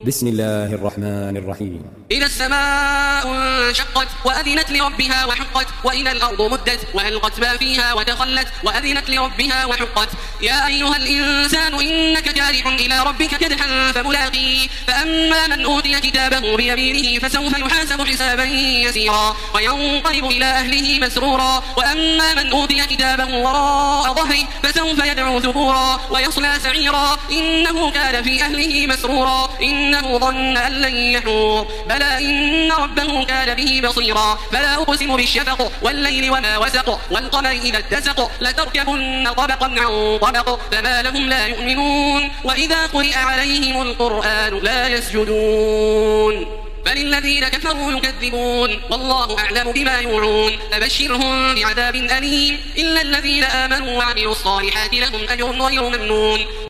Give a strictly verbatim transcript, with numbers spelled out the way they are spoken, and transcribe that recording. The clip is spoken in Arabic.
بسم الله الرحمن الرحيم. إذا السماء انشقت وأذنت لربها وحقت وإذا الأرض مدت وألقت ما فيها وتخلت وأذنت لربها وحقت. يا أيها الإنسان إنك كادح إلى ربك كدحا فملاقيه. فأما من أوتي كتابه بيمينه فسوف يحاسب حسابا يسيرا وينقلب إلى أهله مسرورا. وأما من أوتي كتابه وراء ظهره فسوف يدعو ثبورا ويصلى سعيرا إنه كان في أهله مسرورا إنه ظن أن لن يحور بلى إن ربه كان به بصيرا. فلا أقسم بالشفق والليل وما وسق والقمر إذا اتسق لتركبن طبقا عن طبق فما لهم لا يؤمنون وإذا قرئ عليهم القرآن لا يسجدون بل الذين كفروا يكذبون والله أعلم بما يوعون. فبشرهم بعذاب أليم إلا الذين آمنوا وعملوا الصالحات لهم أجر غير ممنون.